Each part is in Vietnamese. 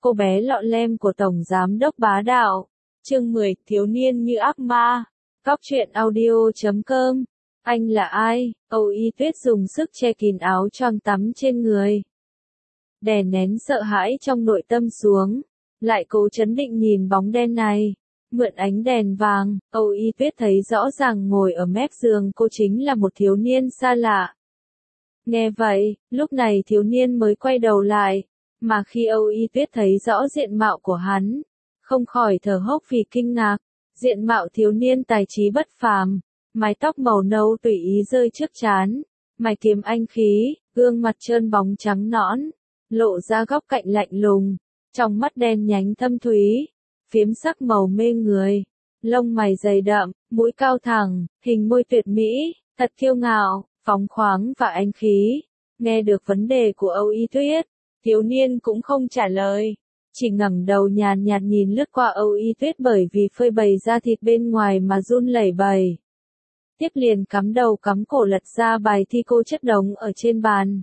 cô bé lọ lem của Tổng Giám đốc bá đạo. Chương 10, thiếu niên như ác ma. Góc truyện audio.com. Anh là ai? Âu Y Tuyết dùng sức che kín áo choàng tắm trên người. Đè nén sợ hãi trong nội tâm xuống. Lại cố trấn định nhìn bóng đen này. Mượn ánh đèn vàng, Âu Y Tuyết thấy rõ ràng ngồi ở mép giường cô chính là một thiếu niên xa lạ. Nghe vậy, lúc này thiếu niên mới quay đầu lại. Mà khi Âu Y Tuyết thấy rõ diện mạo của hắn, không khỏi thở hốc vì kinh ngạc. Diện mạo thiếu niên tài trí bất phàm, mái tóc màu nâu tùy ý rơi trước trán, mày kiếm anh khí, gương mặt trơn bóng trắng nõn, lộ ra góc cạnh lạnh lùng, trong mắt đen nhánh thâm thúy, phiếm sắc màu mê người, lông mày dày đậm, mũi cao thẳng, hình môi tuyệt mỹ, thật kiêu ngạo, phóng khoáng và anh khí. Nghe được vấn đề của Âu Y Tuyết, thiếu niên cũng không trả lời, chỉ ngẩng đầu nhàn nhạt nhìn lướt qua Âu Y Tuyết bởi vì phơi bày da thịt bên ngoài mà run lẩy bẩy. Tiếp liền cắm đầu cắm cổ lật ra bài thi cô chất đống ở trên bàn.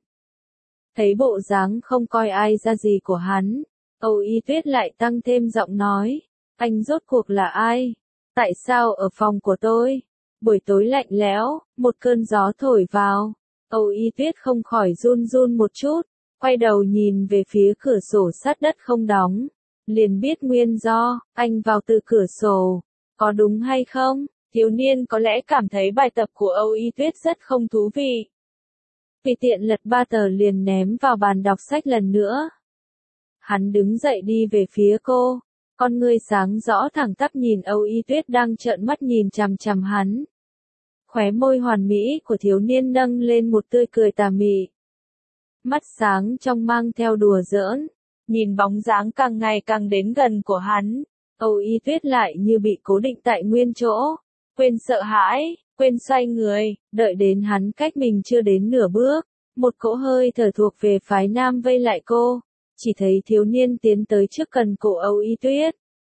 Thấy bộ dáng không coi ai ra gì của hắn, Âu Y Tuyết lại tăng thêm giọng nói, anh rốt cuộc là ai? Tại sao ở phòng của tôi? Buổi tối lạnh lẽo, một cơn gió thổi vào, Âu Y Tuyết không khỏi run run một chút, quay đầu nhìn về phía cửa sổ sát đất không đóng, liền biết nguyên do, anh vào từ cửa sổ, có đúng hay không? Thiếu niên có lẽ cảm thấy bài tập của Âu Y Tuyết rất không thú vị. Vì tiện lật 3 tờ liền ném vào bàn đọc sách lần nữa. Hắn đứng dậy đi về phía cô, con ngươi sáng rõ thẳng tắp nhìn Âu Y Tuyết đang trợn mắt nhìn chằm chằm hắn. Khóe môi hoàn mỹ của thiếu niên nâng lên một tươi cười tà mị. Mắt sáng trong mang theo đùa giỡn, nhìn bóng dáng càng ngày càng đến gần của hắn, Âu Y Tuyết lại như bị cố định tại nguyên chỗ, quên sợ hãi, quên xoay người, đợi đến hắn cách mình chưa đến nửa bước, một cỗ hơi thở thuộc về phái nam vây lại cô, chỉ thấy thiếu niên tiến tới trước gần cổ Âu Y Tuyết.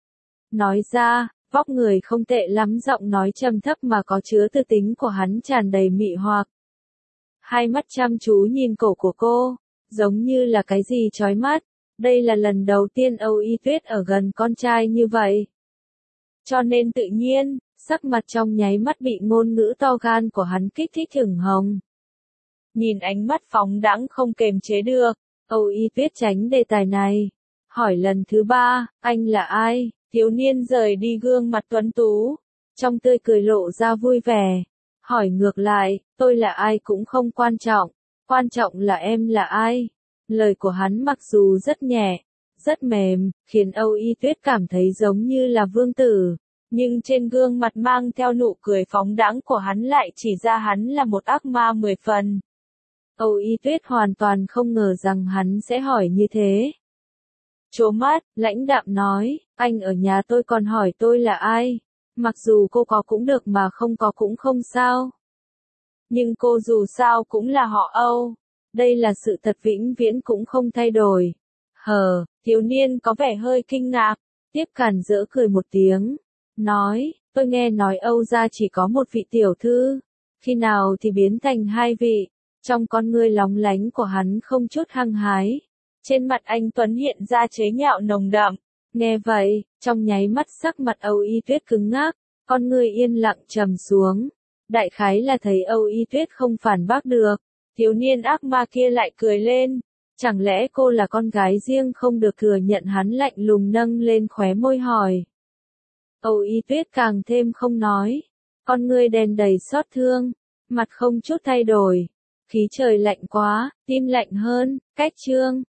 Nói ra, vóc người không tệ lắm, giọng nói trầm thấp mà có chứa tư tính của hắn tràn đầy mị hoặc. Hai mắt chăm chú nhìn cổ của cô, giống như là cái gì chói mắt. Đây là lần đầu tiên Âu Y Tuyết ở gần con trai như vậy. Cho nên tự nhiên, sắc mặt trong nháy mắt bị ngôn ngữ to gan của hắn kích thích ửng hồng. Nhìn ánh mắt phóng đãng không kềm chế được, Âu Y Tuyết tránh đề tài này. Hỏi lần thứ 3, anh là ai? Thiếu niên rời đi gương mặt tuấn tú, trong tươi cười lộ ra vui vẻ. Hỏi ngược lại, tôi là ai cũng không quan trọng là em là ai. Lời của hắn mặc dù rất nhẹ, rất mềm, khiến Âu Y Tuyết cảm thấy giống như là vương tử, nhưng trên gương mặt mang theo nụ cười phóng đãng của hắn lại chỉ ra hắn là một ác ma 10 phần. Âu Y Tuyết hoàn toàn không ngờ rằng hắn sẽ hỏi như thế. Trố mắt, lãnh đạm nói, anh ở nhà tôi còn hỏi tôi là ai? Mặc dù cô có cũng được mà không có cũng không sao. Nhưng cô dù sao cũng là họ Âu. Đây là sự thật vĩnh viễn cũng không thay đổi. Thiếu niên có vẻ hơi kinh ngạc, tiếp cản rỡ cười một tiếng. Nói, tôi nghe nói Âu gia chỉ có một vị tiểu thư. Khi nào thì biến thành 2 vị. Trong con ngươi lóng lánh của hắn không chút hăng hái. Trên mặt anh Tuấn hiện ra chế nhạo nồng đậm. Nghe vậy, trong nháy mắt sắc mặt Âu Y Tuyết cứng ngắc, con ngươi yên lặng trầm xuống. Đại khái là thấy Âu Y Tuyết không phản bác được. Thiếu niên ác ma kia lại cười lên. Chẳng lẽ cô là con gái riêng không được thừa nhận? Hắn lạnh lùng nâng lên khóe môi hỏi. Âu Y Tuyết càng thêm không nói. Con ngươi đen đầy xót thương, mặt không chút thay đổi. Khí trời lạnh quá, tim lạnh hơn, cách chương.